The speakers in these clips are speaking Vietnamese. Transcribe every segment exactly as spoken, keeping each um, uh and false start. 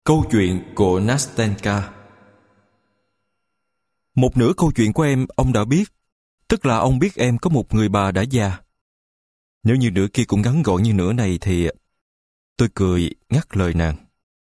Câu chuyện của Nastenka. Một nửa câu chuyện của em ông đã biết, tức là ông biết em có một người bà đã già. Nếu như nửa kia cũng ngắn gọn như nửa này thì... Tôi cười ngắt lời nàng.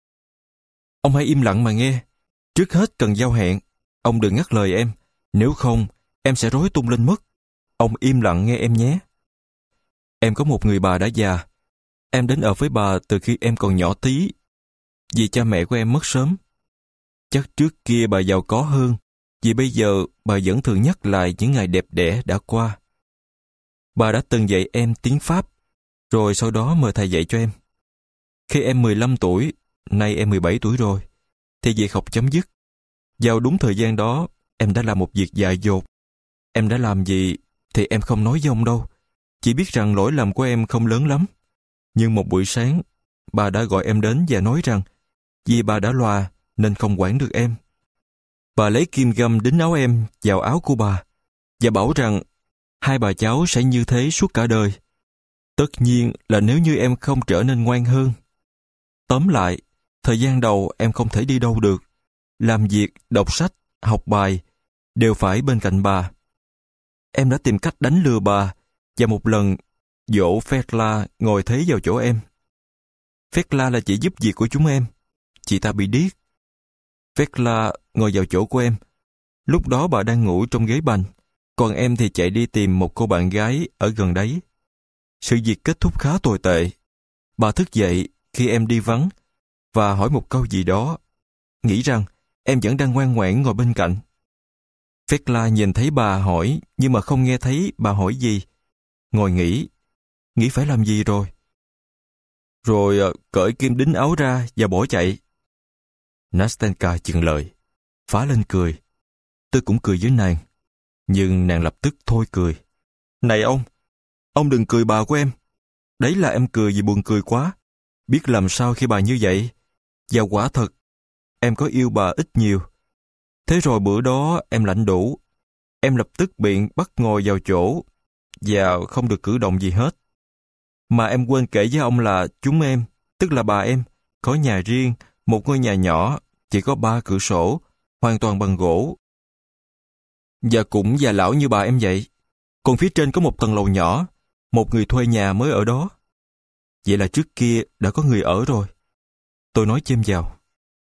Ông hãy im lặng mà nghe. Trước hết cần giao hẹn. Ông đừng ngắt lời em. Nếu không, em sẽ rối tung lên mất. Ông im lặng nghe em nhé. Em có một người bà đã già. Em đến ở với bà từ khi em còn nhỏ tí, vì cha mẹ của em mất sớm. Chắc trước kia bà giàu có hơn, vì bây giờ bà vẫn thường nhắc lại những ngày đẹp đẽ đã qua. Bà đã từng dạy em tiếng Pháp, rồi sau đó mời thầy dạy cho em. Khi em mười lăm tuổi, nay em mười bảy tuổi rồi, thì việc học chấm dứt. Vào đúng thời gian đó, em đã làm một việc dại dột. Em đã làm gì thì em không nói với ông đâu, chỉ biết rằng lỗi lầm của em không lớn lắm. Nhưng một buổi sáng, bà đã gọi em đến và nói rằng vì bà đã lòa nên không quản được em. Bà lấy kim găm đính áo em vào áo của bà và bảo rằng hai bà cháu sẽ như thế suốt cả đời. Tất nhiên là nếu như em không trở nên ngoan hơn. Tóm lại, thời gian đầu em không thể đi đâu được. Làm việc, đọc sách, học bài đều phải bên cạnh bà. Em đã tìm cách đánh lừa bà và một lần dỗ Fekla ngồi thế vào chỗ em. Fekla là chị giúp việc của chúng em. Chị ta bị điếc. Fekla ngồi vào chỗ của em. Lúc đó bà đang ngủ trong ghế bành, còn em thì chạy đi tìm một cô bạn gái ở gần đấy. Sự việc kết thúc khá tồi tệ. Bà thức dậy khi em đi vắng và hỏi một câu gì đó, nghĩ rằng em vẫn đang ngoan ngoãn ngồi bên cạnh. Fekla nhìn thấy bà hỏi nhưng mà không nghe thấy bà hỏi gì. Ngồi nghĩ, nghĩ phải làm gì rồi. Rồi cởi kim đính áo ra và bỏ chạy. Nastenka chừng lời, phá lên cười. Tôi cũng cười với nàng, nhưng nàng lập tức thôi cười. Này ông, ông đừng cười bà của em. Đấy là em cười vì buồn cười quá. Biết làm sao khi bà như vậy. Và quả thật, em có yêu bà ít nhiều. Thế rồi bữa đó em lãnh đủ. Em lập tức biện bắt ngồi vào chỗ và không được cử động gì hết. Mà em quên kể với ông là chúng em, tức là bà em, có nhà riêng, một ngôi nhà nhỏ, chỉ có ba cửa sổ, hoàn toàn bằng gỗ. Và cũng già lão như bà em vậy. Còn phía trên có một tầng lầu nhỏ, một người thuê nhà mới ở đó. Vậy là trước kia đã có người ở rồi. Tôi nói chêm vào.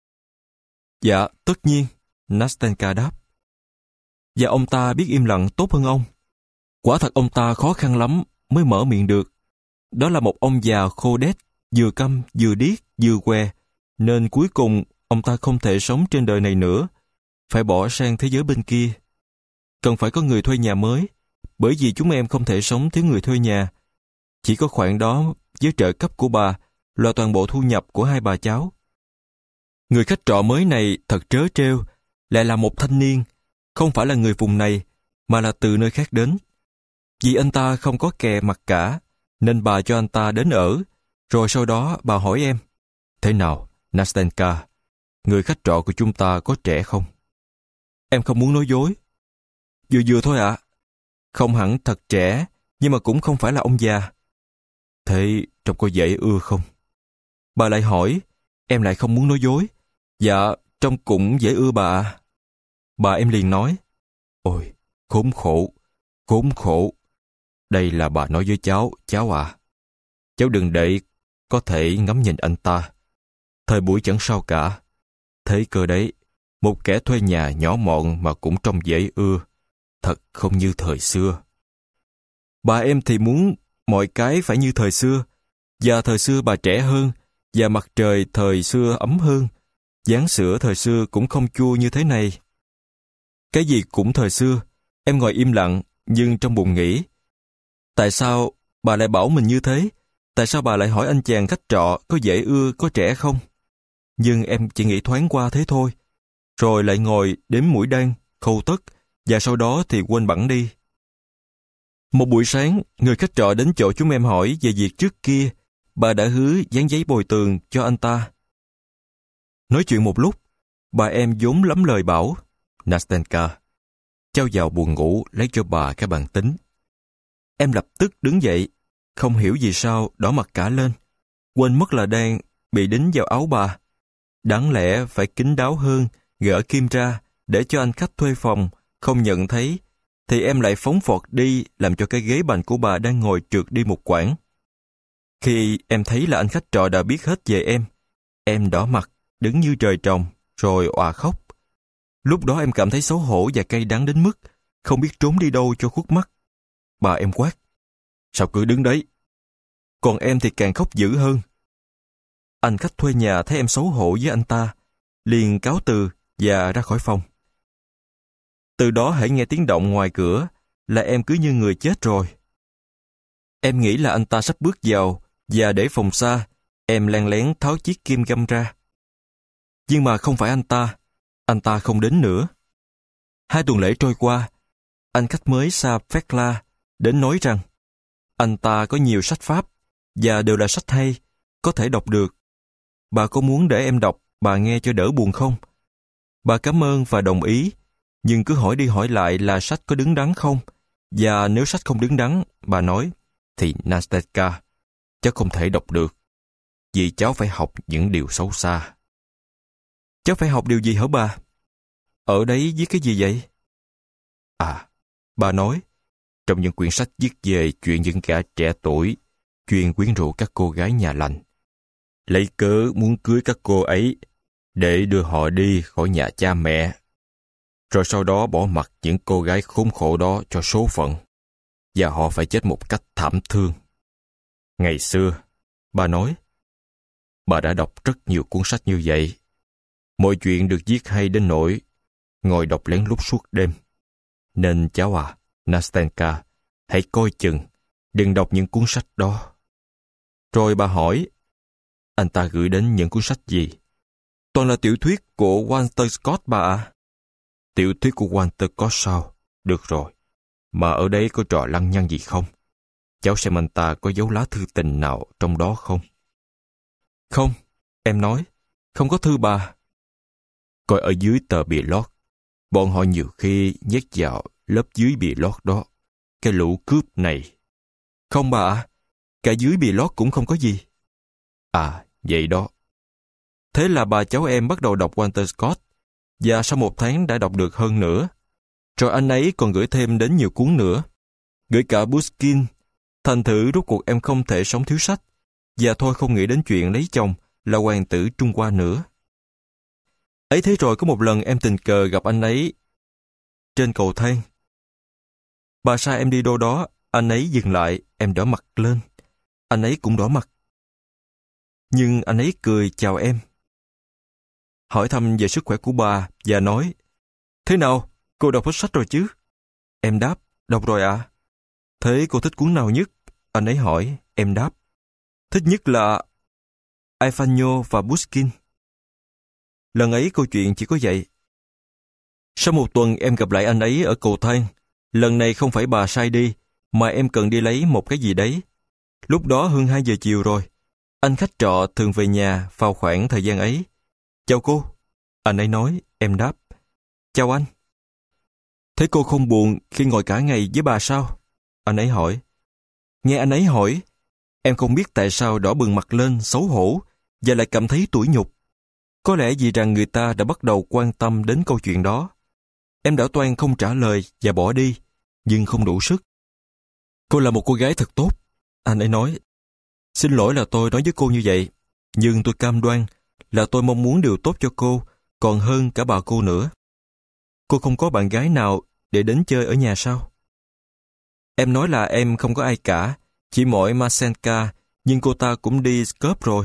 Dạ, tất nhiên, Nastenka đáp. Và ông ta biết im lặng tốt hơn ông. Quả thật ông ta khó khăn lắm mới mở miệng được. Đó là một ông già khô đét, vừa câm, vừa điếc, vừa què, nên cuối cùng ông ta không thể sống trên đời này nữa, phải bỏ sang thế giới bên kia. Cần phải có người thuê nhà mới, bởi vì chúng em không thể sống thiếu người thuê nhà. Chỉ có khoản đó với trợ cấp của bà là toàn bộ thu nhập của hai bà cháu. Người khách trọ mới này thật trớ trêu, lại là một thanh niên, không phải là người vùng này, mà là từ nơi khác đến. Vì anh ta không có kè mặc cả, nên bà cho anh ta đến ở, rồi sau đó bà hỏi em, thế nào, Nastenka, người khách trọ của chúng ta có trẻ không? Em không muốn nói dối. Vừa vừa thôi ạ. Không hẳn thật trẻ, nhưng mà cũng không phải là ông già. Thế trông có dễ ưa không? Bà lại hỏi, em lại không muốn nói dối. Dạ, trông cũng dễ ưa bà ạ. Bà em liền nói, ôi, khốn khổ, khốn khổ. Đây là bà nói với cháu, cháu à. Cháu đừng để có thể ngắm nhìn anh ta. Thời buổi chẳng sao cả. Thấy cơ đấy, một kẻ thuê nhà nhỏ mọn mà cũng trông dễ ưa. Thật không như thời xưa. Bà em thì muốn mọi cái phải như thời xưa. Và thời xưa bà trẻ hơn, và mặt trời thời xưa ấm hơn. Dáng sữa thời xưa cũng không chua như thế này. Cái gì cũng thời xưa. Em ngồi im lặng, nhưng trong bụng nghĩ, tại sao bà lại bảo mình như thế? Tại sao bà lại hỏi anh chàng khách trọ có dễ ưa, có trẻ không? Nhưng em chỉ nghĩ thoáng qua thế thôi. Rồi lại ngồi đếm mũi đan, khâu tất, và sau đó thì quên bẵng đi. Một buổi sáng, người khách trọ đến chỗ chúng em hỏi về việc trước kia bà đã hứa dán giấy bồi tường cho anh ta. Nói chuyện một lúc, bà em vốn lắm lời bảo, Nastenka, cháu vào buồng ngủ lấy cho bà cái bàn tính. Em lập tức đứng dậy, không hiểu vì sao đỏ mặt cả lên, quên mất là đang bị đính vào áo bà. Đáng lẽ phải kín đáo hơn, gỡ kim ra, để cho anh khách thuê phòng không nhận thấy, thì em lại phóng vọt đi làm cho cái ghế bành của bà đang ngồi trượt đi một quãng. Khi em thấy là anh khách trọ đã biết hết về em, em đỏ mặt, đứng như trời trồng, rồi òa khóc. Lúc đó em cảm thấy xấu hổ và cay đắng đến mức không biết trốn đi đâu cho khuất mắt. Bà em quát: "Sao cứ đứng đấy?" Còn em thì càng khóc dữ hơn. Anh khách thuê nhà thấy em xấu hổ với anh ta, liền cáo từ và ra khỏi phòng. Từ đó hễ nghe tiếng động ngoài cửa là em cứ như người chết rồi. Em nghĩ là anh ta sắp bước vào, và để phòng xa, em len lén tháo chiếc kim găm ra. Nhưng mà không phải anh ta, anh ta không đến nữa. Hai tuần lễ trôi qua, anh khách mới Sa Phekla đến nói rằng anh ta có nhiều sách Pháp, và đều là sách hay, có thể đọc được. Bà có muốn để em đọc bà nghe cho đỡ buồn không? Bà cảm ơn và đồng ý, nhưng cứ hỏi đi hỏi lại là sách có đứng đắn không, và nếu sách không đứng đắn, bà nói, thì Nastenka, cháu không thể đọc được, vì cháu phải học những điều xấu xa. Cháu phải học điều gì hả bà? Ở đấy viết cái gì vậy? À, bà nói, trong những quyển sách viết về chuyện những kẻ trẻ tuổi chuyên quyến rũ các cô gái nhà lành, lấy cớ muốn cưới các cô ấy để đưa họ đi khỏi nhà cha mẹ, rồi sau đó bỏ mặc những cô gái khốn khổ đó cho số phận, và họ phải chết một cách thảm thương. Ngày xưa, bà nói, bà đã đọc rất nhiều cuốn sách như vậy. Mọi chuyện được viết hay đến nỗi ngồi đọc lén lút suốt đêm. Nên cháu à, Nastenka, hãy coi chừng, đừng đọc những cuốn sách đó. Rồi bà hỏi, anh ta gửi đến những cuốn sách gì? Toàn là tiểu thuyết của Walter Scott bà à? Tiểu thuyết của Walter Scott sao? Được rồi. Mà ở đấy có trò lăng nhăng gì không? Cháu xem anh ta có dấu lá thư tình nào trong đó không? Không, em nói, không có thư bà. Coi ở dưới tờ bìa lót, bọn họ nhiều khi nhét vào lớp dưới bìa lót đó, cái lũ cướp này. Không bà ạ, cả dưới bìa lót cũng không có gì. À, vậy đó. Thế là bà cháu em bắt đầu đọc Walter Scott, và sau một tháng đã đọc được hơn nữa. Rồi anh ấy còn gửi thêm đến nhiều cuốn nữa, gửi cả Pushkin. Thành thử rốt cuộc em không thể sống thiếu sách, và thôi không nghĩ đến chuyện lấy chồng là hoàng tử Trung Hoa nữa. Ấy thế rồi có một lần em tình cờ gặp anh ấy trên cầu thang. Bà sai em đi đâu đó, anh ấy dừng lại, em đỏ mặt lên. Anh ấy cũng đỏ mặt. Nhưng anh ấy cười chào em, hỏi thăm về sức khỏe của bà và nói, thế nào, cô đọc hết sách rồi chứ? Em đáp, đọc rồi ạ. À? Thế cô thích cuốn nào nhất? Anh ấy hỏi, em đáp, thích nhất là Ivanhoe và Pushkin. Lần ấy câu chuyện chỉ có vậy. Sau một tuần em gặp lại anh ấy ở cầu thang. Lần này không phải bà sai đi, mà em cần đi lấy một cái gì đấy. Lúc đó hơn hai giờ chiều rồi. Anh khách trọ thường về nhà vào khoảng thời gian ấy. Chào cô. Anh ấy nói, em đáp, chào anh. Thế cô không buồn khi ngồi cả ngày với bà sao? Anh ấy hỏi. Nghe anh ấy hỏi, em không biết tại sao đỏ bừng mặt lên xấu hổ và lại cảm thấy tủi nhục. Có lẽ vì rằng người ta đã bắt đầu quan tâm đến câu chuyện đó. Em đã toan không trả lời và bỏ đi, nhưng không đủ sức. Cô là một cô gái thật tốt, anh ấy nói. Xin lỗi là tôi nói với cô như vậy, nhưng tôi cam đoan là tôi mong muốn điều tốt cho cô còn hơn cả bà cô nữa. Cô không có bạn gái nào để đến chơi ở nhà sao? Em nói là em không có ai cả, chỉ mỗi Masenka, nhưng cô ta cũng đi Skop rồi.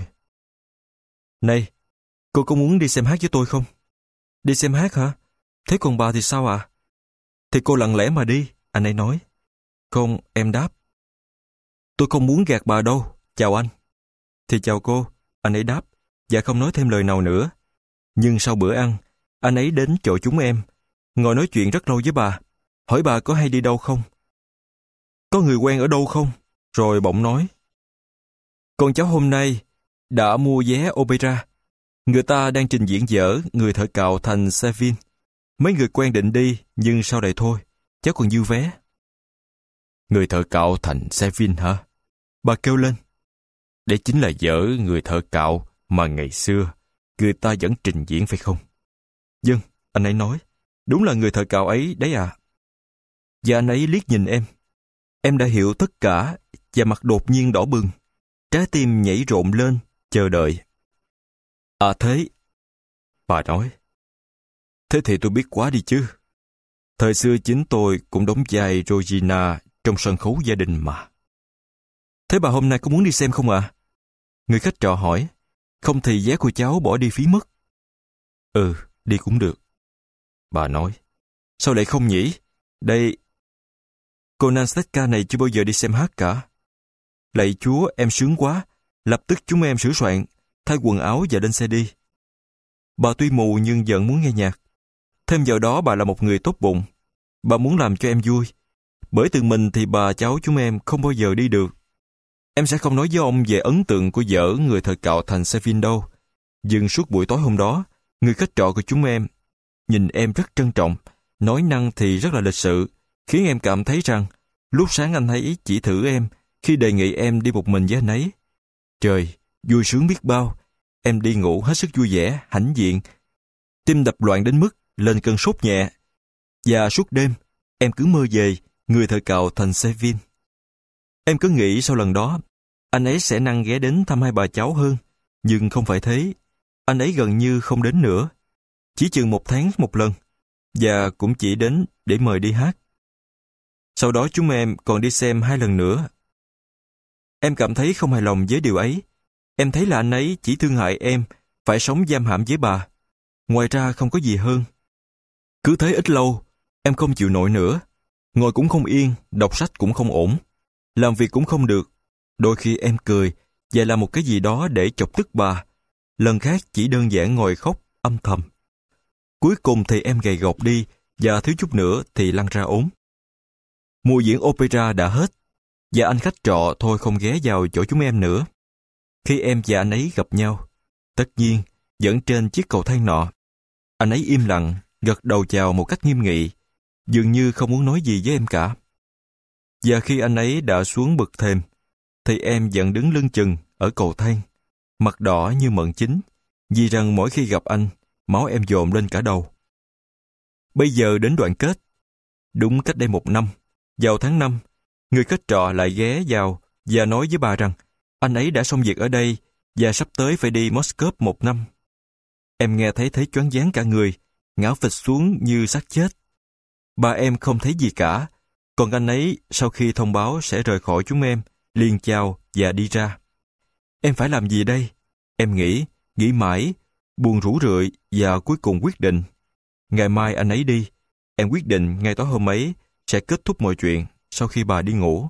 Này, cô có muốn đi xem hát với tôi không? Đi xem hát hả? Thế còn bà thì sao ạ? À? Thì cô lặng lẽ mà đi, anh ấy nói. Không, em đáp. Tôi không muốn gạt bà đâu, chào anh. Thì chào cô, anh ấy đáp, và không nói thêm lời nào nữa. Nhưng sau bữa ăn, anh ấy đến chỗ chúng em, ngồi nói chuyện rất lâu với bà, hỏi bà có hay đi đâu không? Có người quen ở đâu không? Rồi bỗng nói, con cháu hôm nay đã mua vé opera. Người ta đang trình diễn dở Người thợ cạo thành Sevin. Mấy người quen định đi, nhưng sau này thôi, cháu còn dư vé. Người thợ cạo thành Sevin hả? Bà kêu lên. Đấy chính là dở Người thợ cạo mà ngày xưa người ta vẫn trình diễn phải không? Vâng, anh ấy nói. Đúng là người thợ cạo ấy đấy à. Và anh ấy liếc nhìn em. Em đã hiểu tất cả và mặt đột nhiên đỏ bừng. Trái tim nhảy rộn lên, chờ đợi. À thế, bà nói. Thế thì tôi biết quá đi chứ. Thời xưa chính tôi cũng đóng vai Regina trong sân khấu gia đình mà. Thế bà hôm nay có muốn đi xem không ạ? À? Người khách trọ hỏi. Không thì vé của cháu bỏ đi phí mất. Ừ, đi cũng được. Bà nói. Sao lại không nhỉ? Đây, cô Nastaska này chưa bao giờ đi xem hát cả. Lạy Chúa, em sướng quá. Lập tức chúng em sửa soạn, thay quần áo và lên xe đi. Bà tuy mù nhưng vẫn muốn nghe nhạc. Thêm vào đó bà là một người tốt bụng. Bà muốn làm cho em vui. Bởi từ mình thì bà cháu chúng em không bao giờ đi được. Em sẽ không nói với ông về ấn tượng của vợ người thợ cạo thành Sevin đâu. Nhưng suốt buổi tối hôm đó, người khách trọ của chúng em nhìn em rất trân trọng, nói năng thì rất là lịch sự, khiến em cảm thấy rằng lúc sáng anh ấy chỉ thử em khi đề nghị em đi một mình với anh ấy. Trời, vui sướng biết bao. Em đi ngủ hết sức vui vẻ, hãnh diện. Tim đập loạn đến mức lên cơn sốt nhẹ. Và suốt đêm, em cứ mơ về người thợ cạo thành Sevin. Em cứ nghĩ sau lần đó, anh ấy sẽ năng ghé đến thăm hai bà cháu hơn. Nhưng không phải thế. Anh ấy gần như không đến nữa. Chỉ chừng một tháng một lần. Và cũng chỉ đến để mời đi hát. Sau đó chúng em còn đi xem hai lần nữa. Em cảm thấy không hài lòng với điều ấy. Em thấy là anh ấy chỉ thương hại em phải sống giam hãm với bà. Ngoài ra không có gì hơn. Cứ thế ít lâu, em không chịu nổi nữa. Ngồi cũng không yên, đọc sách cũng không ổn. Làm việc cũng không được. Đôi khi em cười và làm một cái gì đó để chọc tức bà. Lần khác chỉ đơn giản ngồi khóc âm thầm. Cuối cùng thì em gầy gộc đi và thiếu chút nữa thì lăn ra ốm. Mùa diễn opera đã hết và anh khách trọ thôi không ghé vào chỗ chúng em nữa. Khi em và anh ấy gặp nhau, tất nhiên vẫn trên chiếc cầu thang nọ, anh ấy im lặng gật đầu chào một cách nghiêm nghị, dường như không muốn nói gì với em cả. Và khi anh ấy đã xuống bậc thềm, thì em vẫn đứng lưng chừng ở cầu thang, mặt đỏ như mận chín, vì rằng mỗi khi gặp anh, máu em dồn lên cả đầu. Bây giờ đến đoạn kết. Đúng cách đây một năm, vào tháng năm, người khách trọ lại ghé vào và nói với bà rằng anh ấy đã xong việc ở đây và sắp tới phải đi Moscow một năm. Em nghe thấy thấy choáng váng cả người, ngã phịch xuống như xác chết. Bà em không thấy gì cả, còn anh ấy sau khi thông báo sẽ rời khỏi chúng em, liền chào và đi ra. Em phải làm gì đây? Em nghĩ, nghĩ mãi, buồn rũ rượi và cuối cùng quyết định. Ngày mai anh ấy đi, em quyết định ngay tối hôm ấy sẽ kết thúc mọi chuyện sau khi bà đi ngủ.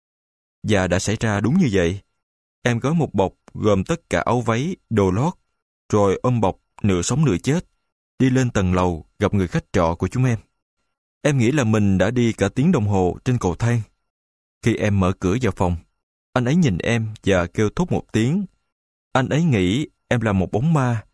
Và đã xảy ra đúng như vậy. Em gói một bọc gồm tất cả áo váy, đồ lót, rồi ôm bọc nửa sống nửa chết, đi lên tầng lầu gặp người khách trọ của chúng em. Em nghĩ là mình đã đi cả tiếng đồng hồ trên cầu thang. Khi em mở cửa vào phòng, anh ấy nhìn em và kêu thốt một tiếng. Anh ấy nghĩ em là một bóng ma.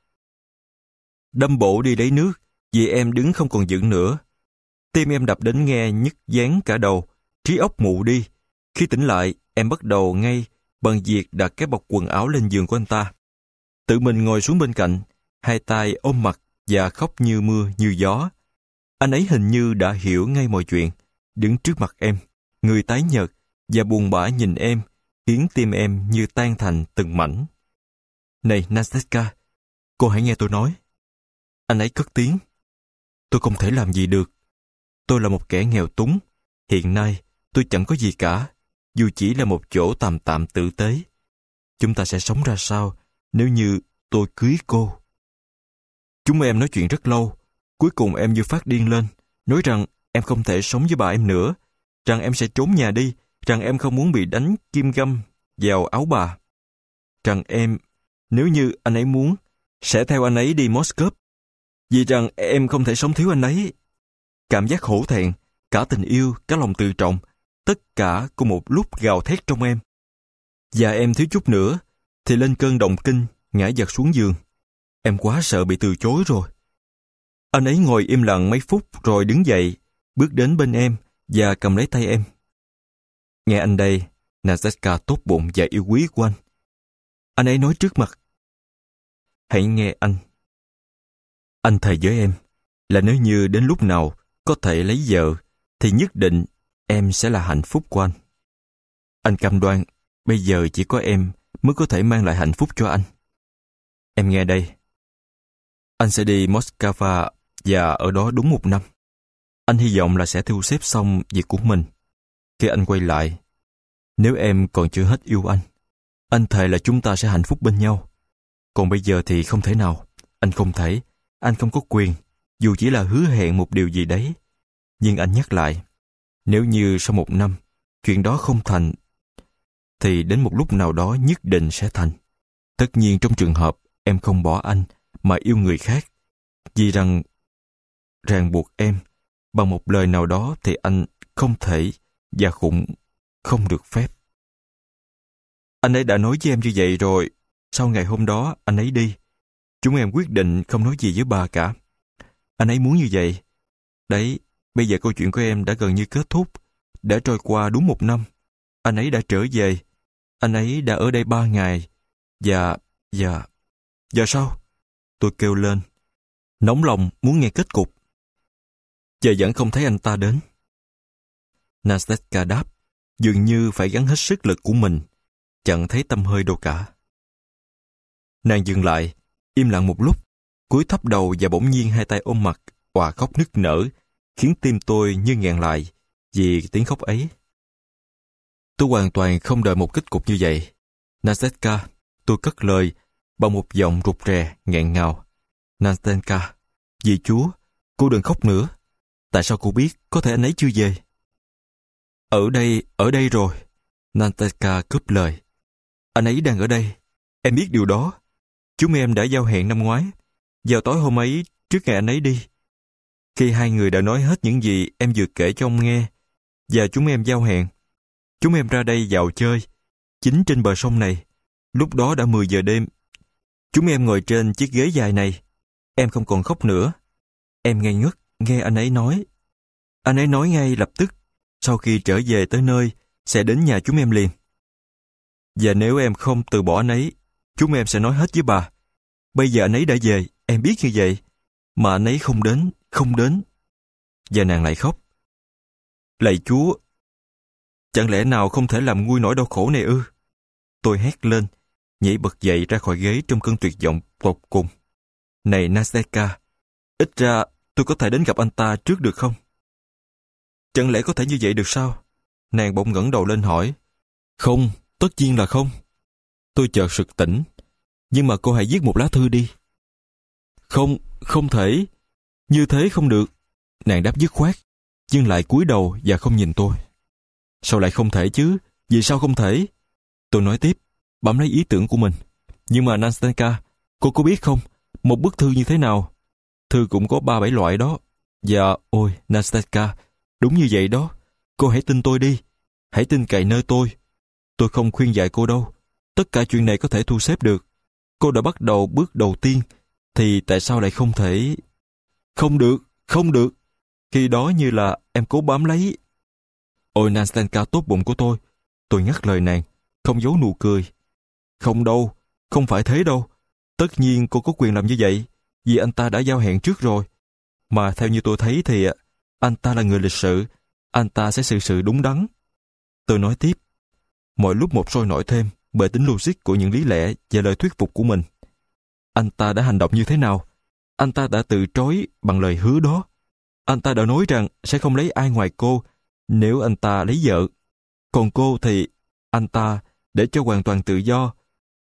Đâm bộ đi lấy nước, vì em đứng không còn vững nữa. Tim em đập đến nghe nhức váng cả đầu, trí óc mụ đi. Khi tỉnh lại, em bắt đầu ngay bằng việc đặt cái bọc quần áo lên giường của anh ta. Tự mình ngồi xuống bên cạnh, hai tay ôm mặt và khóc như mưa như gió. Anh ấy hình như đã hiểu ngay mọi chuyện, đứng trước mặt em, người tái nhợt và buồn bã nhìn em, khiến tim em như tan thành từng mảnh. Này Nastaska, cô hãy nghe tôi nói. Anh ấy cất tiếng. Tôi không thể làm gì được. Tôi là một kẻ nghèo túng. Hiện nay, tôi chẳng có gì cả, dù chỉ là một chỗ tạm tạm tử tế. Chúng ta sẽ sống ra sao nếu như tôi cưới cô? Chúng em nói chuyện rất lâu. Cuối cùng em như phát điên lên, nói rằng em không thể sống với bà em nữa, rằng em sẽ trốn nhà đi, rằng em không muốn bị đánh kim găm vào áo bà, rằng em, nếu như anh ấy muốn, sẽ theo anh ấy đi Moscow, vì rằng em không thể sống thiếu anh ấy. Cảm giác hổ thẹn, cả tình yêu, cả lòng tự trọng, tất cả cùng một lúc gào thét trong em. Và em thiếu chút nữa thì lên cơn động kinh, ngã giật xuống giường. Em quá sợ bị từ chối rồi. Anh ấy ngồi im lặng mấy phút rồi đứng dậy, bước đến bên em và cầm lấy tay em. Nghe anh đây, Nastaska tốt bụng và yêu quý của anh. Anh ấy nói trước mặt. hãy nghe anh. Anh thề với em là nếu như đến lúc nào có thể lấy vợ, thì nhất định em sẽ là hạnh phúc của anh. Anh cam đoan bây giờ chỉ có em mới có thể mang lại hạnh phúc cho anh. Em nghe đây. Anh sẽ đi Moscow và ở đó đúng một năm. Anh hy vọng là sẽ thu xếp xong việc của mình. Khi anh quay lại, nếu em còn chưa hết yêu anh, anh thề là chúng ta sẽ hạnh phúc bên nhau. Còn bây giờ thì không thể nào. Anh không thể. Anh không có quyền, dù chỉ là hứa hẹn một điều gì đấy. Nhưng anh nhắc lại, nếu như sau một năm, chuyện đó không thành, thì đến một lúc nào đó nhất định sẽ thành. Tất nhiên trong trường hợp em không bỏ anh mà yêu người khác, vì rằng ràng buộc em bằng một lời nào đó thì anh không thể và cũng không được phép. Anh ấy đã nói với em như vậy rồi. Sau ngày hôm đó anh ấy đi, chúng em quyết định không nói gì với bà cả. Anh ấy muốn như vậy. Đấy, bây giờ câu chuyện của em đã gần như kết thúc. Đã trôi qua đúng một năm. Anh ấy đã trở về. Anh ấy đã ở đây ba ngày. Và, và, và sao? Tôi kêu lên, nóng lòng muốn nghe kết cục. Giờ vẫn không thấy anh ta đến. Nastasia đáp, dường như phải gắng hết sức lực của mình, chẳng thấy tăm hơi đâu cả. Nàng dừng lại, im lặng một lúc, cúi thấp đầu và bỗng nhiên hai tay ôm mặt, òa khóc nức nở, khiến tim tôi như nghẹn lại vì tiếng khóc ấy. Tôi hoàn toàn không đợi một kết cục như vậy. Nastasia, tôi cất lời bằng một giọng rụt rè, nghẹn ngào. Nastasia, vì Chúa, cô đừng khóc nữa. Tại sao cô biết có thể anh ấy chưa về? Ở đây, ở đây rồi. Nastasia cướp lời. Anh ấy đang ở đây. Em biết điều đó. Chúng em đã giao hẹn năm ngoái, vào tối hôm ấy trước ngày anh ấy đi. Khi hai người đã nói hết những gì em vừa kể cho ông nghe, và chúng em giao hẹn, chúng em ra đây dạo chơi, chính trên bờ sông này. Lúc đó đã mười giờ đêm. Chúng em ngồi trên chiếc ghế dài này. Em không còn khóc nữa. Em ngây ngất nghe anh ấy nói. Anh ấy nói ngay lập tức, sau khi trở về tới nơi, sẽ đến nhà chúng em liền. Và nếu em không từ bỏ anh ấy, chúng em sẽ nói hết với bà. Bây giờ anh ấy đã về, em biết như vậy, mà anh ấy không đến, không đến. Và nàng lại khóc. Lạy Chúa, chẳng lẽ nào không thể làm nguôi nỗi đau khổ này ư? Tôi hét lên, nhảy bật dậy ra khỏi ghế trong cơn tuyệt vọng tột cùng. Này Nastasia, ít ra tôi có thể đến gặp anh ta trước được không? Chẳng lẽ có thể như vậy được sao? Nàng bỗng ngẩng đầu lên hỏi. Không, tất nhiên là không. Tôi chợt sực tỉnh. Nhưng mà cô hãy viết một lá thư đi. Không, không thể. Như thế không được. Nàng đáp dứt khoát, nhưng lại cúi đầu và không nhìn tôi. Sao lại không thể chứ? Vì sao không thể? Tôi nói tiếp, bám lấy ý tưởng của mình. Nhưng mà Nastasia, cô có biết không, một bức thư như thế nào? Thư cũng có ba bảy loại đó. Và, ôi, Nastasia, đúng như vậy đó. Cô hãy tin tôi đi. Hãy tin cậy nơi tôi. Tôi không khuyên dạy cô đâu. Tất cả chuyện này có thể thu xếp được. Cô đã bắt đầu bước đầu tiên, thì tại sao lại không thể... Không được, không được. Khi đó như là em cố bám lấy. Ôi Nastasia tốt bụng của tôi. Tôi ngắt lời nàng, không giấu nụ cười. Không đâu, không phải thế đâu. Tất nhiên cô có quyền làm như vậy, vì anh ta đã giao hẹn trước rồi. Mà theo như tôi thấy thì anh ta là người lịch sự. Anh ta sẽ xử sự đúng đắn. Tôi nói tiếp, mọi lúc một sôi nổi thêm bởi tính logic của những lý lẽ và lời thuyết phục của mình. Anh ta đã hành động như thế nào? Anh ta đã từ chối bằng lời hứa đó. Anh ta đã nói rằng sẽ không lấy ai ngoài cô nếu anh ta lấy vợ. Còn cô thì anh ta để cho hoàn toàn tự do.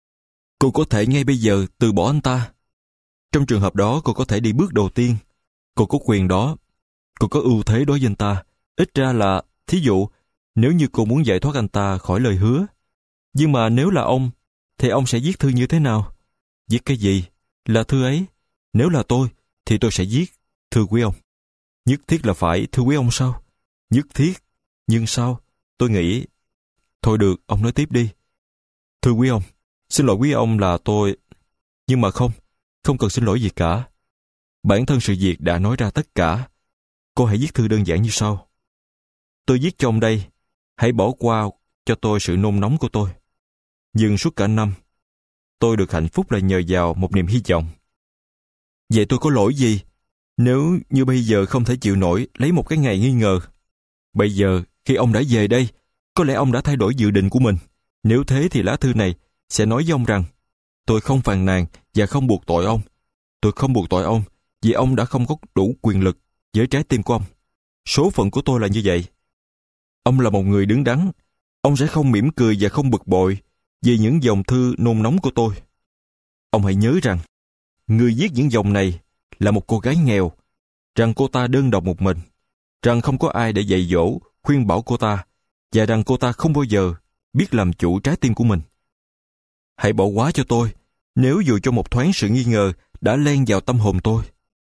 Cô có thể ngay bây giờ từ bỏ anh ta. Trong trường hợp đó cô có thể đi bước đầu tiên. Cô có quyền đó. Cô có ưu thế đối với anh ta. Ít ra là, thí dụ, nếu như cô muốn giải thoát anh ta khỏi lời hứa. Nhưng mà nếu là ông, thì ông sẽ viết thư như thế nào? Viết cái gì? Là thư ấy. Nếu là tôi, thì tôi sẽ viết thư quý ông. Nhất thiết là phải thư quý ông sao? Nhất thiết. Nhưng sao? Tôi nghĩ... Thôi được, ông nói tiếp đi. Thưa quý ông, xin lỗi quý ông là tôi... Nhưng mà không, không cần xin lỗi gì cả. Bản thân sự việc đã nói ra tất cả. Cô hãy viết thư đơn giản như sau. Tôi viết cho ông đây. Hãy bỏ qua cho tôi sự nôn nóng của tôi. Nhưng suốt cả năm, tôi được hạnh phúc là nhờ vào một niềm hy vọng. Vậy tôi có lỗi gì nếu như bây giờ không thể chịu nổi lấy một cái ngày nghi ngờ? Bây giờ, khi ông đã về đây, có lẽ ông đã thay đổi dự định của mình. Nếu thế thì lá thư này sẽ nói với ông rằng tôi không phàn nàn và không buộc tội ông. Tôi không buộc tội ông vì ông đã không có đủ quyền lực với trái tim của ông. Số phận của tôi là như vậy. Ông là một người đứng đắn. Ông sẽ không mỉm cười và không bực bội vì những dòng thư nôn nóng của tôi. Ông hãy nhớ rằng người viết những dòng này là một cô gái nghèo, rằng cô ta đơn độc một mình, rằng không có ai để dạy dỗ, khuyên bảo cô ta, và rằng cô ta không bao giờ biết làm chủ trái tim của mình. Hãy bỏ qua cho tôi nếu dù cho một thoáng sự nghi ngờ đã len vào tâm hồn tôi.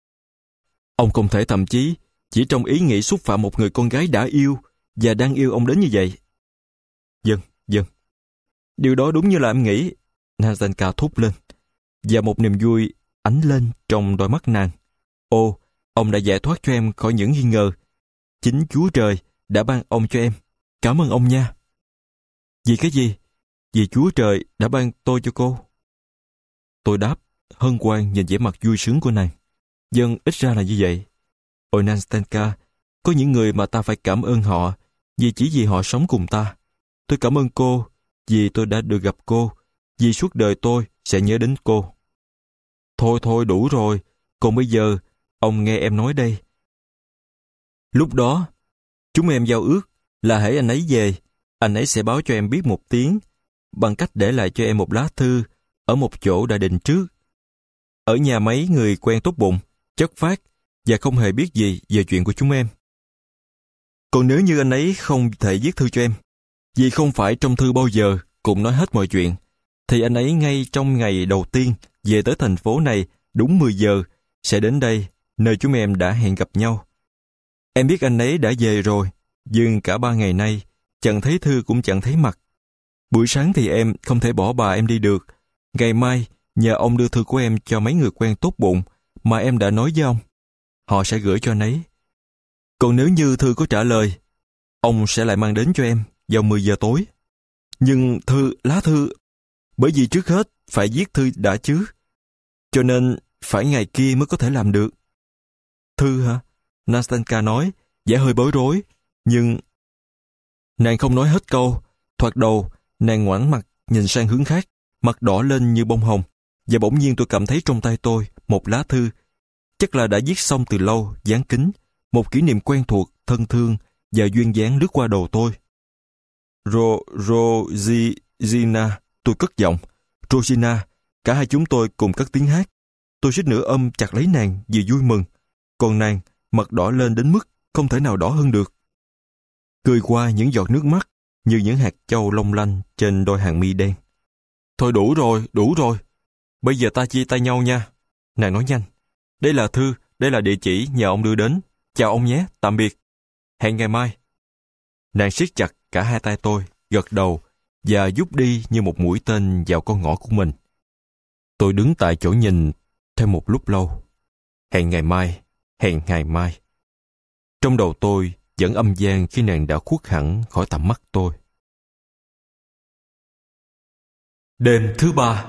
Ông không thể thậm chí chỉ trong ý nghĩ xúc phạm một người con gái đã yêu và đang yêu ông đến như vậy. Vâng, vâng. Điều đó đúng như là em nghĩ, Nastenka thốt lên, và một niềm vui ánh lên trong đôi mắt nàng. Ô, ông đã giải thoát cho em khỏi những nghi ngờ. Chính Chúa Trời đã ban ông cho em. Cảm ơn ông nha. Vì cái gì? Vì Chúa Trời đã ban tôi cho cô. Tôi đáp, hân hoan nhìn vẻ mặt vui sướng của nàng. Dân ít ra là như vậy. Ôi Nastenka, có những người mà ta phải cảm ơn họ vì chỉ vì họ sống cùng ta. Tôi cảm ơn cô vì tôi đã được gặp cô, vì suốt đời tôi sẽ nhớ đến cô. Thôi thôi đủ rồi, còn bây giờ, ông nghe em nói đây. Lúc đó, chúng em giao ước là hễ anh ấy về, anh ấy sẽ báo cho em biết một tiếng, bằng cách để lại cho em một lá thư ở một chỗ đã định trước. Ở nhà mấy người quen tốt bụng, chất phác và không hề biết gì về chuyện của chúng em. Còn nếu như anh ấy không thể viết thư cho em, vì không phải trong thư bao giờ cũng nói hết mọi chuyện, thì anh ấy ngay trong ngày đầu tiên về tới thành phố này đúng mười giờ sẽ đến đây, nơi chúng em đã hẹn gặp nhau. Em biết anh ấy đã về rồi, nhưng cả ba ngày nay chẳng thấy thư cũng chẳng thấy mặt. Buổi sáng thì em không thể bỏ bà em đi được. Ngày mai nhờ ông đưa thư của em cho mấy người quen tốt bụng mà em đã nói với ông. Họ sẽ gửi cho anh ấy. Còn nếu như thư có trả lời, ông sẽ lại mang đến cho em vào mười giờ tối. Nhưng thư, lá thư, bởi vì trước hết phải viết thư đã chứ. Cho nên phải ngày kia mới có thể làm được. Thư hả? Nastenka nói, vẻ hơi bối rối, nhưng... Nàng không nói hết câu. Thoạt đầu, nàng ngoảnh mặt nhìn sang hướng khác, mặt đỏ lên như bông hồng, và bỗng nhiên tôi cảm thấy trong tay tôi một lá thư, chắc là đã viết xong từ lâu, dán kính, một kỷ niệm quen thuộc, thân thương và duyên dáng lướt qua đầu tôi. Ro, Rosina, tôi cất giọng. Rosina, cả hai chúng tôi cùng cất tiếng hát. Tôi suýt nữa ôm chặt lấy nàng vì vui mừng, còn nàng mặt đỏ lên đến mức không thể nào đỏ hơn được. Cười qua những giọt nước mắt như những hạt châu long lanh trên đôi hàng mi đen. Thôi đủ rồi, đủ rồi. Bây giờ ta chia tay nhau nha. Nàng nói nhanh. Đây là thư, đây là địa chỉ nhờ ông đưa đến. Chào ông nhé, tạm biệt. Hẹn ngày mai. Nàng siết chặt cả hai tay tôi, gật đầu và rút đi như một mũi tên vào con ngõ của mình. Tôi đứng tại chỗ nhìn thêm một lúc lâu. Hẹn ngày mai, hẹn ngày mai. Trong đầu tôi vẫn âm vang khi nàng đã khuất hẳn khỏi tầm mắt tôi. Đêm thứ ba.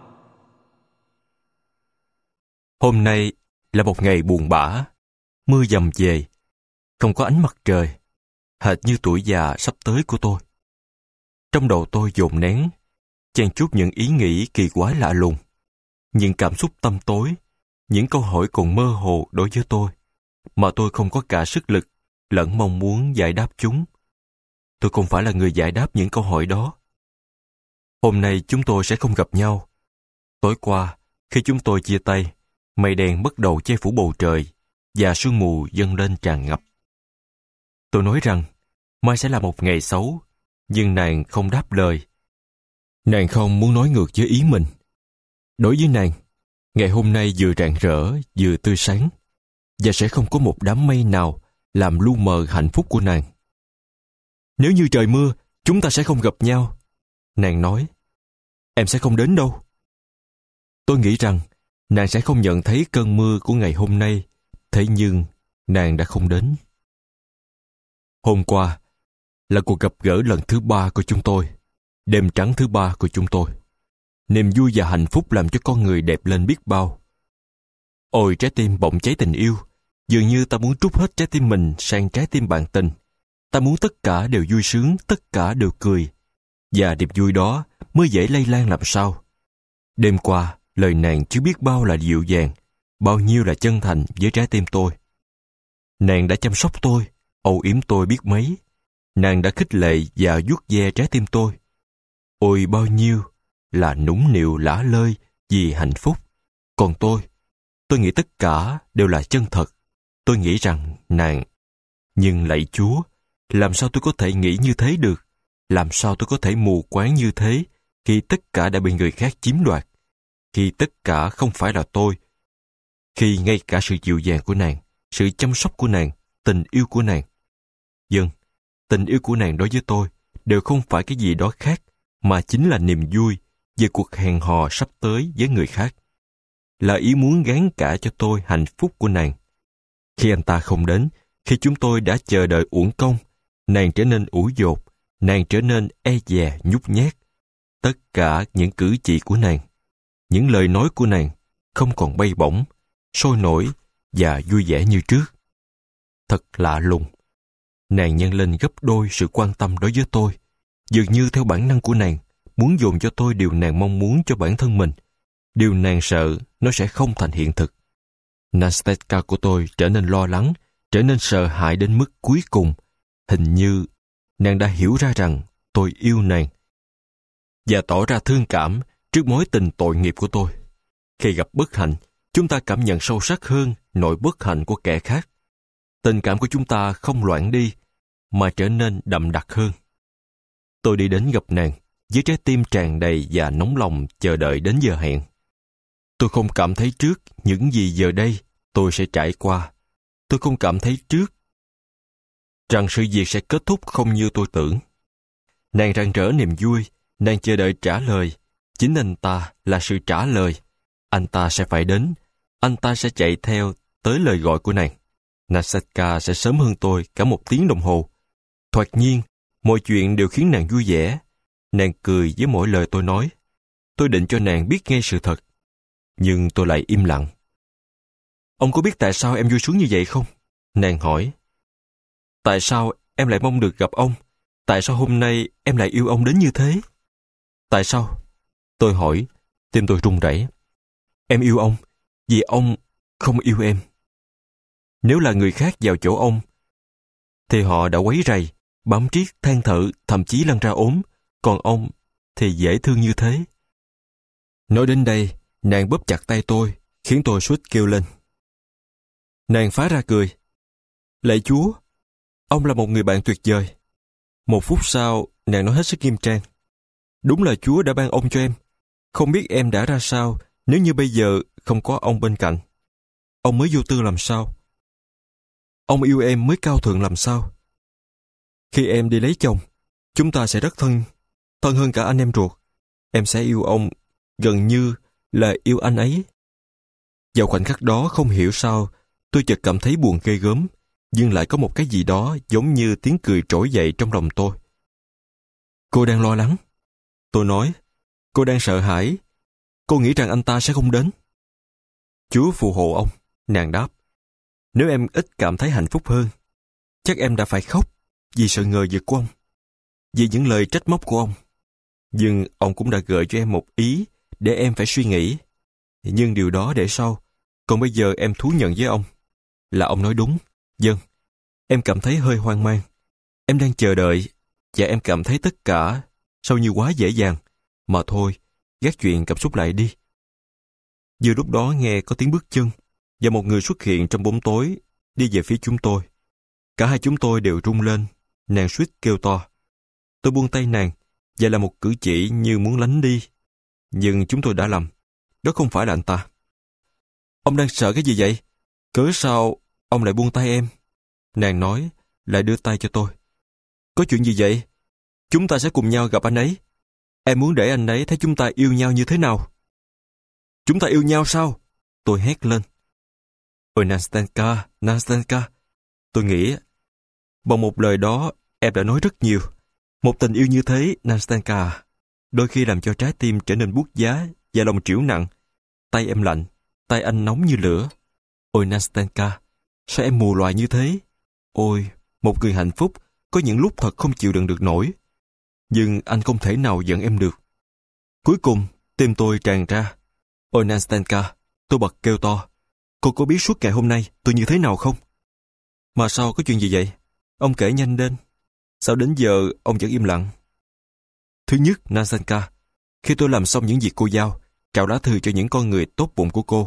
Hôm nay là một ngày buồn bã, mưa dầm về, không có ánh mặt trời, hệt như tuổi già sắp tới của tôi. Trong đầu tôi dồn nén, chen chúc những ý nghĩ kỳ quái lạ lùng, những cảm xúc tăm tối, những câu hỏi còn mơ hồ đối với tôi, mà tôi không có cả sức lực lẫn mong muốn giải đáp chúng. Tôi không phải là người giải đáp những câu hỏi đó. Hôm nay chúng tôi sẽ không gặp nhau. Tối qua, khi chúng tôi chia tay, mây đen bắt đầu che phủ bầu trời và sương mù dâng lên tràn ngập. Tôi nói rằng mai sẽ là một ngày xấu, nhưng nàng không đáp lời. Nàng không muốn nói ngược với ý mình. Đối với nàng, ngày hôm nay vừa rạng rỡ vừa tươi sáng, và sẽ không có một đám mây nào làm lu mờ hạnh phúc của nàng. Nếu như trời mưa, chúng ta sẽ không gặp nhau. Nàng nói, em sẽ không đến đâu. Tôi nghĩ rằng nàng sẽ không nhận thấy cơn mưa của ngày hôm nay, thế nhưng nàng đã không đến. Hôm qua là cuộc gặp gỡ lần thứ ba của chúng tôi, đêm trắng thứ ba của chúng tôi. Niềm vui và hạnh phúc làm cho con người đẹp lên biết bao. Ôi, trái tim bỗng cháy tình yêu, dường như ta muốn trút hết trái tim mình sang trái tim bạn tình. Ta muốn tất cả đều vui sướng, tất cả đều cười. Và niềm vui đó mới dễ lây lan làm sao. Đêm qua, lời nàng chứ biết bao là dịu dàng, bao nhiêu là chân thành với trái tim tôi. Nàng đã chăm sóc tôi, âu yếm tôi biết mấy. Nàng đã khích lệ và vuốt ve trái tim tôi. Ôi bao nhiêu là nũng nịu lả lơi vì hạnh phúc. Còn tôi, tôi nghĩ tất cả đều là chân thật. Tôi nghĩ rằng nàng... Nhưng lạy Chúa, làm sao tôi có thể nghĩ như thế được? Làm sao tôi có thể mù quáng như thế khi tất cả đã bị người khác chiếm đoạt? Khi tất cả không phải là tôi? Khi ngay cả sự dịu dàng của nàng, sự chăm sóc của nàng, tình yêu của nàng. Vâng, tình yêu của nàng đối với tôi đều không phải cái gì đó khác, mà chính là niềm vui về cuộc hẹn hò sắp tới với người khác. Là ý muốn gán cả cho tôi hạnh phúc của nàng. Khi anh ta không đến, khi chúng tôi đã chờ đợi uổng công, nàng trở nên ủ dột, nàng trở nên e dè nhút nhát. Tất cả những cử chỉ của nàng, những lời nói của nàng không còn bay bổng, sôi nổi và vui vẻ như trước. Thật lạ lùng. Nàng nhân lên gấp đôi sự quan tâm đối với tôi, dường như theo bản năng của nàng, muốn dồn cho tôi điều nàng mong muốn cho bản thân mình. Điều nàng sợ nó sẽ không thành hiện thực. Nastenka của tôi trở nên lo lắng, trở nên sợ hãi đến mức cuối cùng. Hình như nàng đã hiểu ra rằng tôi yêu nàng và tỏ ra thương cảm trước mối tình tội nghiệp của tôi. Khi gặp bất hạnh, chúng ta cảm nhận sâu sắc hơn nỗi bất hạnh của kẻ khác. Tình cảm của chúng ta không loãng đi, mà trở nên đậm đặc hơn. Tôi đi đến gặp nàng với trái tim tràn đầy và nóng lòng chờ đợi đến giờ hẹn. Tôi không cảm thấy trước những gì giờ đây tôi sẽ trải qua. Tôi không cảm thấy trước rằng sự việc sẽ kết thúc không như tôi tưởng. Nàng rạng rỡ niềm vui, nàng chờ đợi trả lời. Chính anh ta là sự trả lời. Anh ta sẽ phải đến, anh ta sẽ chạy theo tới lời gọi của nàng. Nastenka sẽ sớm hơn tôi cả một tiếng đồng hồ. Thoạt nhiên, mọi chuyện đều khiến nàng vui vẻ. Nàng cười với mỗi lời tôi nói. Tôi định cho nàng biết ngay sự thật, nhưng tôi lại im lặng. Ông có biết tại sao em vui sướng như vậy không? Nàng hỏi. Tại sao em lại mong được gặp ông? Tại sao hôm nay em lại yêu ông đến như thế? Tại sao? Tôi hỏi, tim tôi run rẩy. Em yêu ông vì ông không yêu em. Nếu là người khác vào chỗ ông, thì họ đã quấy rầy, bám riết, than thở, thậm chí lăn ra ốm. Còn ông thì dễ thương như thế. Nói đến đây, nàng bóp chặt tay tôi, khiến tôi suýt kêu lên. Nàng phá ra cười. Lạy Chúa, ông là một người bạn tuyệt vời. Một phút sau, nàng nói hết sức nghiêm trang. Đúng là Chúa đã ban ông cho em. Không biết em đã ra sao nếu như bây giờ không có ông bên cạnh. Ông mới vô tư làm sao? Ông yêu em mới cao thượng làm sao? Khi em đi lấy chồng, chúng ta sẽ rất thân, thân hơn cả anh em ruột. Em sẽ yêu ông gần như là yêu anh ấy. Vào khoảnh khắc đó không hiểu sao, tôi chợt cảm thấy buồn ghê gớm, nhưng lại có một cái gì đó giống như tiếng cười trỗi dậy trong lòng tôi. Cô đang lo lắng. Tôi nói, cô đang sợ hãi. Cô nghĩ rằng anh ta sẽ không đến. Chúa phù hộ ông, nàng đáp. Nếu em ít cảm thấy hạnh phúc hơn, chắc em đã phải khóc vì sự ngờ vực của ông, vì những lời trách móc của ông. Nhưng ông cũng đã gợi cho em một ý để em phải suy nghĩ. Nhưng điều đó để sau. Còn bây giờ em thú nhận với ông là ông nói đúng. Vâng, em cảm thấy hơi hoang mang. Em đang chờ đợi và em cảm thấy tất cả sao như quá dễ dàng. Mà thôi, gác chuyện cảm xúc lại đi. Vừa lúc đó nghe có tiếng bước chân và một người xuất hiện trong bóng tối đi về phía chúng tôi. Cả hai chúng tôi đều rung lên. Nàng suýt kêu to. Tôi buông tay nàng và làm một cử chỉ như muốn lánh đi. Nhưng chúng tôi đã lầm. Đó không phải là anh ta. Ông đang sợ cái gì vậy? Cớ sao ông lại buông tay em? Nàng nói, lại đưa tay cho tôi. Có chuyện gì vậy? Chúng ta sẽ cùng nhau gặp anh ấy. Em muốn để anh ấy thấy chúng ta yêu nhau như thế nào? Chúng ta yêu nhau sao? Tôi hét lên. Ôi Nastenka, Nastenka. Tôi nghĩ, bằng một lời đó, em đã nói rất nhiều. Một tình yêu như thế, Nastenka. đôi khi làm cho trái tim trở nên buốt giá và lòng trĩu nặng. Tay em lạnh, tay anh nóng như lửa. Ôi Nastenka, sao em mù loài như thế? Ôi, một người hạnh phúc có những lúc thật không chịu đựng được nổi. Nhưng anh không thể nào giận em được. Cuối cùng, tim tôi tràn ra. Ôi Nastenka, tôi bật kêu to. Cô có biết suốt ngày hôm nay tôi như thế nào không? Mà sao, có chuyện gì vậy? Ông kể nhanh lên. Sao đến giờ ông vẫn im lặng? Thứ nhất, Nastenka, khi tôi làm xong những việc cô giao, trao lá thư cho những con người tốt bụng của cô.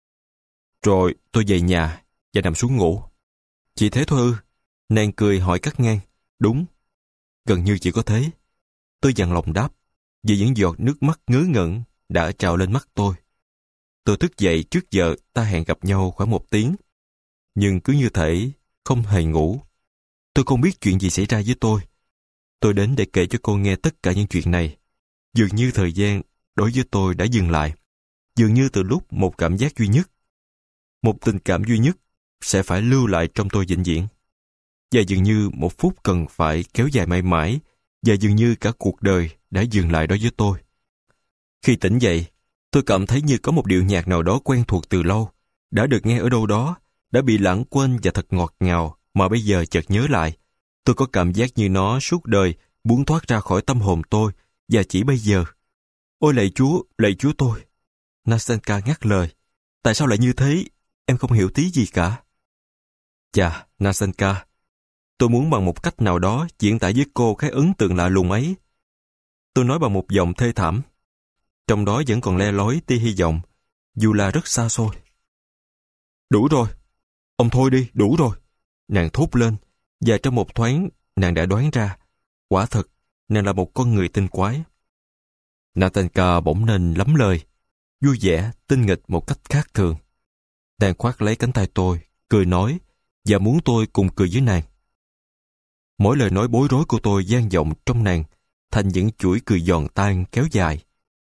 Rồi tôi về nhà và nằm xuống ngủ. Chỉ thế thôi ư? Nàng cười hỏi cắt ngang. Đúng, gần như chỉ có thế. Tôi dằn lòng đáp, vì những giọt nước mắt ngớ ngẩn đã trào lên mắt tôi. Tôi thức dậy trước giờ ta hẹn gặp nhau khoảng một tiếng. Nhưng cứ như thể không hề ngủ. Tôi không biết chuyện gì xảy ra với tôi. Tôi đến để kể cho cô nghe tất cả những chuyện này. Dường như thời gian đối với tôi đã dừng lại. Dường như từ lúc một cảm giác duy nhất, một tình cảm duy nhất sẽ phải lưu lại trong tôi vĩnh viễn. Và dường như một phút cần phải kéo dài mãi mãi, và dường như cả cuộc đời đã dừng lại đối với tôi. Khi tỉnh dậy, tôi cảm thấy như có một điệu nhạc nào đó quen thuộc từ lâu, đã được nghe ở đâu đó, đã bị lãng quên và thật ngọt ngào, mà bây giờ chợt nhớ lại. Tôi có cảm giác như nó suốt đời muốn thoát ra khỏi tâm hồn tôi, và chỉ bây giờ. Ôi lạy Chúa, lạy Chúa tôi. Nastenka ngắt lời. Tại sao lại như thế? Em không hiểu tí gì cả. Chà, Nastenka, tôi muốn bằng một cách nào đó diễn tả với cô cái ấn tượng lạ lùng ấy. Tôi nói bằng một giọng thê thảm. Trong đó vẫn còn le lói tia hy vọng, dù là rất xa xôi. Đủ rồi. Ông thôi đi, đủ rồi. Nàng thốt lên, và trong một thoáng, nàng đã đoán ra. Quả thật, nàng là một con người tinh quái. Nastenka bỗng nên lắm lời, vui vẻ, tinh nghịch một cách khác thường. Nàng khoác lấy cánh tay tôi, cười nói, và muốn tôi cùng cười với nàng. Mỗi lời nói bối rối của tôi vang vọng trong nàng, thành những chuỗi cười giòn tan kéo dài.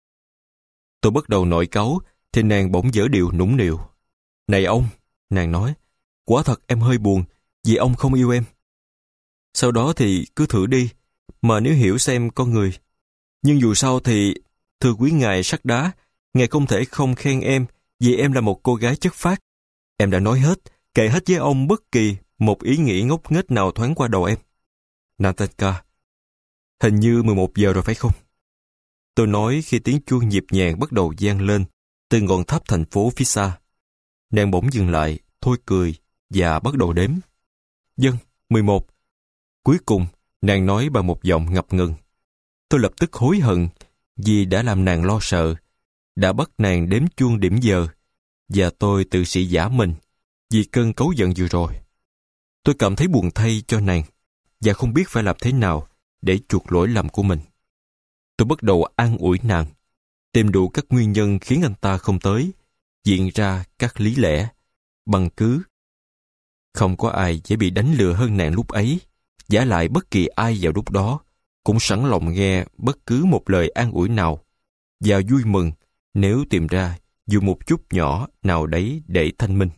Tôi bắt đầu nổi cáu, thì nàng bỗng giở điệu nũng nịu. Này ông, nàng nói, quả thật em hơi buồn, vì ông không yêu em. Sau đó thì cứ thử đi, mà nếu hiểu xem con người. Nhưng dù sao thì, thưa quý ngài sắt đá, ngài không thể không khen em, vì em là một cô gái chất phác. Em đã nói hết, kể hết với ông bất kỳ một ý nghĩ ngốc nghếch nào thoáng qua đầu em. Nastenka, hình như mười một giờ rồi phải không? Tôi nói khi tiếng chuông nhịp nhàng bắt đầu vang lên từ ngọn tháp thành phố phía xa. Nàng bỗng dừng lại, thôi cười và bắt đầu đếm. Vâng, mười một. Cuối cùng, nàng nói bằng một giọng ngập ngừng. Tôi lập tức hối hận vì đã làm nàng lo sợ, đã bắt nàng đếm chuông điểm giờ, và tôi tự sĩ giả mình vì cơn cáu giận vừa rồi. Tôi cảm thấy buồn thay cho nàng và không biết phải làm thế nào để chuộc lỗi lầm của mình. Tôi bắt đầu an ủi nàng, tìm đủ các nguyên nhân khiến anh ta không tới, diện ra các lý lẽ, bằng cứ. Không có ai dễ bị đánh lừa hơn nàng lúc ấy, vả lại bất kỳ ai vào lúc đó cũng sẵn lòng nghe bất cứ một lời an ủi nào, và vui mừng nếu tìm ra dù một chút nhỏ nào đấy để thanh minh.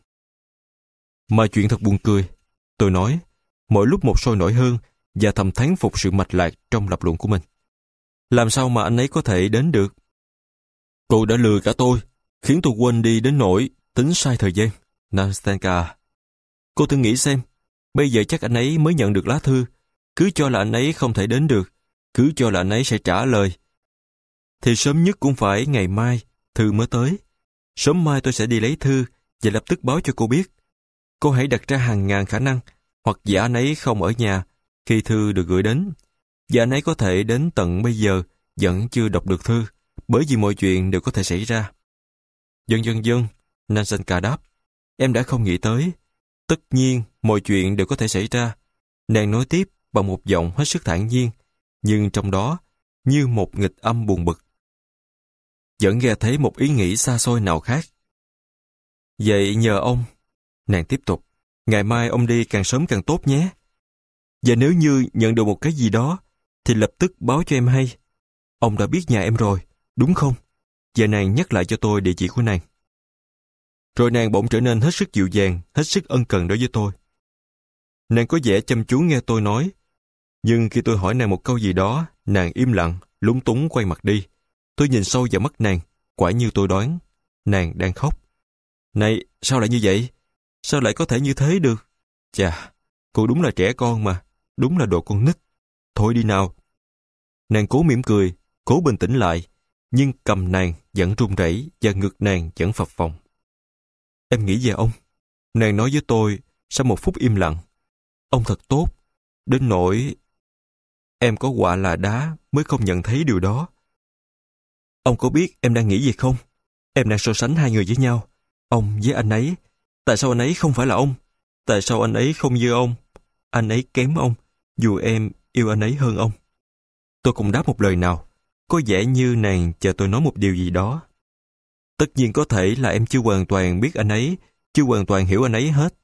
Mà chuyện thật buồn cười, tôi nói, mỗi lúc một sôi nổi hơn và thầm thán phục sự mạch lạc trong lập luận của mình. Làm sao mà anh ấy có thể đến được? Cô đã lừa cả tôi, khiến tôi quên đi đến nỗi tính sai thời gian. Nastenka, cô thử nghĩ xem, bây giờ chắc anh ấy mới nhận được lá thư, cứ cho là anh ấy không thể đến được, cứ cho là anh ấy sẽ trả lời. Thì sớm nhất cũng phải ngày mai, thư mới tới. Sớm mai tôi sẽ đi lấy thư và lập tức báo cho cô biết. Cô hãy đặt ra hàng ngàn khả năng, hoặc giả anh ấy không ở nhà khi thư được gửi đến, và anh ấy có thể đến tận bây giờ vẫn chưa đọc được thư, bởi vì mọi chuyện đều có thể xảy ra. Dân dân dân, Nastenka đáp, em đã không nghĩ tới. Tất nhiên, mọi chuyện đều có thể xảy ra. Nàng nói tiếp bằng một giọng hết sức thản nhiên, nhưng trong đó như một nghịch âm buồn bực. Vẫn nghe thấy một ý nghĩ xa xôi nào khác. Vậy nhờ ông, nàng tiếp tục, ngày mai ông đi càng sớm càng tốt nhé. Và nếu như nhận được một cái gì đó, thì lập tức báo cho em hay. Ông đã biết nhà em rồi, đúng không? Và nàng nhắc lại cho tôi địa chỉ của nàng. Rồi nàng bỗng trở nên hết sức dịu dàng, hết sức ân cần đối với tôi. Nàng có vẻ chăm chú nghe tôi nói, nhưng khi tôi hỏi nàng một câu gì đó, nàng im lặng, lúng túng quay mặt đi. Tôi nhìn sâu vào mắt nàng, quả như tôi đoán, nàng đang khóc. Này, sao lại như vậy? Sao lại có thể như thế được? Chà, cô đúng là trẻ con mà, đúng là đồ con nít. Thôi đi nào. Nàng cố mỉm cười, cố bình tĩnh lại, nhưng cầm nàng vẫn run rẩy và ngực nàng vẫn phập phồng. Em nghĩ về ông. Nàng nói với tôi sau một phút im lặng. Ông thật tốt, đến nỗi em có quạ là đá mới không nhận thấy điều đó. Ông có biết em đang nghĩ gì không? Em đang so sánh hai người với nhau. Ông với anh ấy. Tại sao anh ấy không phải là ông? Tại sao anh ấy không như ông? Anh ấy kém ông, dù em yêu anh ấy hơn ông. Tôi không đáp một lời nào. Có vẻ như nàng chờ tôi nói một điều gì đó. Tất nhiên có thể là em chưa hoàn toàn biết anh ấy, chưa hoàn toàn hiểu anh ấy hết.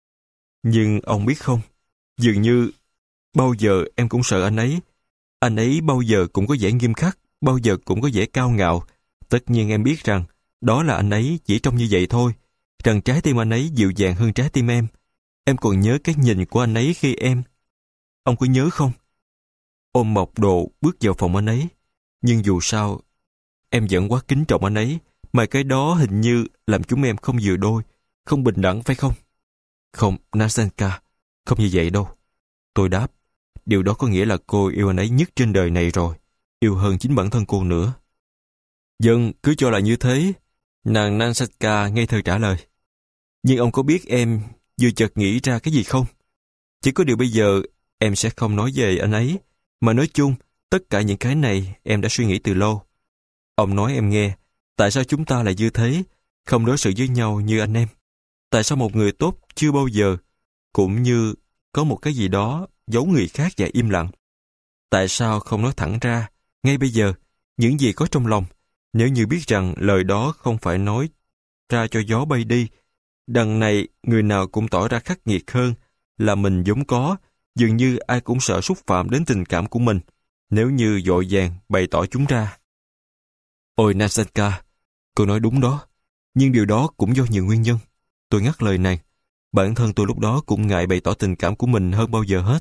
Nhưng ông biết không, dường như bao giờ em cũng sợ anh ấy. Anh ấy bao giờ cũng có vẻ nghiêm khắc, bao giờ cũng có vẻ cao ngạo. Tất nhiên em biết rằng đó là anh ấy chỉ trông như vậy thôi, rằng trái tim anh ấy dịu dàng hơn trái tim em. Em còn nhớ cái nhìn của anh ấy khi em... Ông có nhớ không? Ôm mộc đồ bước vào phòng anh ấy. Nhưng dù sao, em vẫn quá kính trọng anh ấy, mà cái đó hình như làm chúng em không vừa đôi, không bình đẳng phải không? Không, Nastenka, không như vậy đâu. Tôi đáp, điều đó có nghĩa là cô yêu anh ấy nhất trên đời này rồi, yêu hơn chính bản thân cô nữa. Dân, cứ cho là như thế. Nàng Nastenka ngây thơ trả lời. Nhưng ông có biết em vừa chợt nghĩ ra cái gì không? Chỉ có điều bây giờ em sẽ không nói về anh ấy, mà nói chung, tất cả những cái này em đã suy nghĩ từ lâu. Ông nói em nghe, tại sao chúng ta lại như thế, không đối xử với nhau như anh em? Tại sao một người tốt chưa bao giờ, cũng như có một cái gì đó giấu người khác và im lặng? Tại sao không nói thẳng ra, ngay bây giờ, những gì có trong lòng, nếu như biết rằng lời đó không phải nói ra cho gió bay đi? Đằng này, người nào cũng tỏ ra khắc nghiệt hơn là mình vốn có, dường như ai cũng sợ xúc phạm đến tình cảm của mình, nếu như vội vàng bày tỏ chúng ra. Ôi Nastenka, cô nói đúng đó, nhưng điều đó cũng do nhiều nguyên nhân. Tôi ngắt lời nàng. Bản thân tôi lúc đó cũng ngại bày tỏ tình cảm của mình hơn bao giờ hết.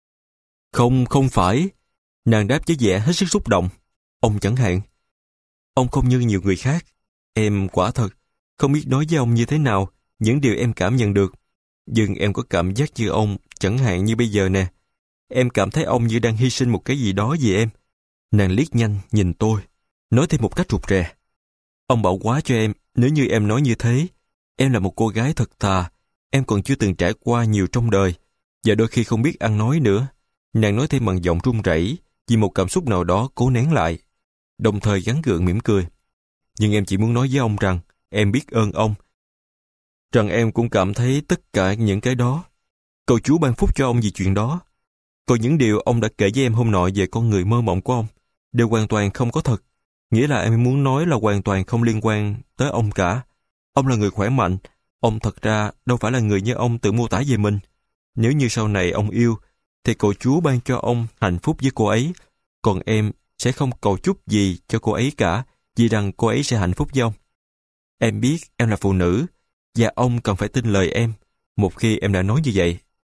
Không, không phải. Nàng đáp với vẻ hết sức xúc động. Ông chẳng hạn. Ông không như nhiều người khác. Em quả thật không biết nói với ông như thế nào những điều em cảm nhận được. Nhưng em có cảm giác như ông, chẳng hạn như bây giờ nè. Em cảm thấy ông như đang hy sinh một cái gì đó vì em. Nàng liếc nhanh nhìn tôi, nói thêm một cách rụt rè. Ông bảo quá cho em, nếu như em nói như thế. Em là một cô gái thật thà, em còn chưa từng trải qua nhiều trong đời, và đôi khi không biết ăn nói nữa. Nàng nói thêm bằng giọng run rẩy vì một cảm xúc nào đó cố nén lại, đồng thời gắng gượng mỉm cười. Nhưng em chỉ muốn nói với ông rằng em biết ơn ông, rằng em cũng cảm thấy tất cả những cái đó. Cầu Chúa ban phúc cho ông vì chuyện đó. Còn những điều ông đã kể với em hôm nọ về con người mơ mộng của ông đều hoàn toàn không có thật. Nghĩa là em muốn nói là hoàn toàn không liên quan tới ông cả. Ông là người khỏe mạnh. Ông thật ra đâu phải là người như ông tự mô tả về mình. Nếu như sau này ông yêu, thì cầu Chúa ban cho ông hạnh phúc với cô ấy. Còn em sẽ không cầu chúc gì cho cô ấy cả, vì rằng cô ấy sẽ hạnh phúc với ông. Em biết em là phụ nữ, và ông cần phải tin lời em, một khi em đã nói như vậy.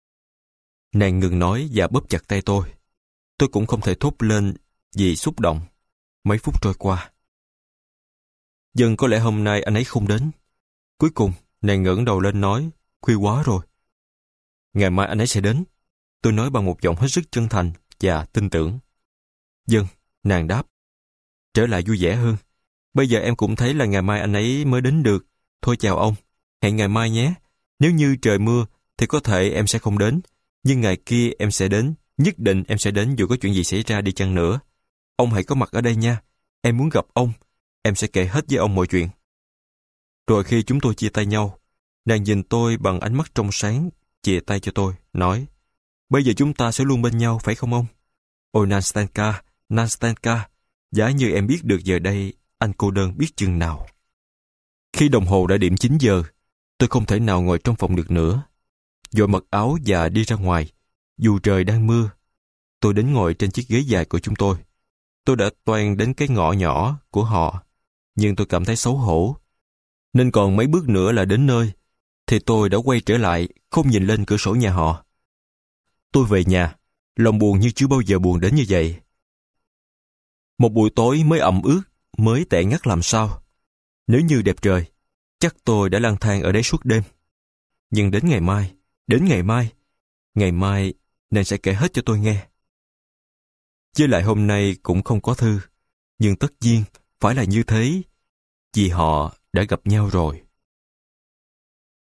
Nàng ngừng nói và bóp chặt tay tôi. Tôi cũng không thể thốt lên vì xúc động. Mấy phút trôi qua. Dần có lẽ hôm nay anh ấy không đến. Cuối cùng, nàng ngẩng đầu lên nói, khuya quá rồi. Ngày mai anh ấy sẽ đến. Tôi nói bằng một giọng hết sức chân thành và tin tưởng. Dần, nàng đáp. Trở lại vui vẻ hơn. Bây giờ em cũng thấy là ngày mai anh ấy mới đến được. Thôi chào ông. Hẹn ngày mai nhé. Nếu như trời mưa, thì có thể em sẽ không đến. Nhưng ngày kia em sẽ đến. Nhất định em sẽ đến dù có chuyện gì xảy ra đi chăng nữa. Ông hãy có mặt ở đây nha. Em muốn gặp ông. Em sẽ kể hết với ông mọi chuyện. Rồi khi chúng tôi chia tay nhau, nàng nhìn tôi bằng ánh mắt trong sáng, chìa tay cho tôi, nói, bây giờ chúng ta sẽ luôn bên nhau, phải không ông? Ôi Nastenka, Nastenka, giá như em biết được giờ đây, anh cô đơn biết chừng nào. Khi đồng hồ đã điểm chín giờ, tôi không thể nào ngồi trong phòng được nữa. Vội mặc áo và đi ra ngoài, dù trời đang mưa. Tôi đến ngồi trên chiếc ghế dài của chúng tôi. Tôi đã toan đến cái ngõ nhỏ của họ, nhưng tôi cảm thấy xấu hổ. Nên còn mấy bước nữa là đến nơi, thì tôi đã quay trở lại, không nhìn lên cửa sổ nhà họ. Tôi về nhà, lòng buồn như chưa bao giờ buồn đến như vậy. Một buổi tối mới ẩm ướt, mới tẻ ngắt làm sao. Nếu như đẹp trời, chắc tôi đã lang thang ở đấy suốt đêm. Nhưng đến ngày mai, đến ngày mai, ngày mai nên sẽ kể hết cho tôi nghe. Với lại hôm nay cũng không có thư, nhưng tất nhiên phải là như thế, vì họ đã gặp nhau rồi.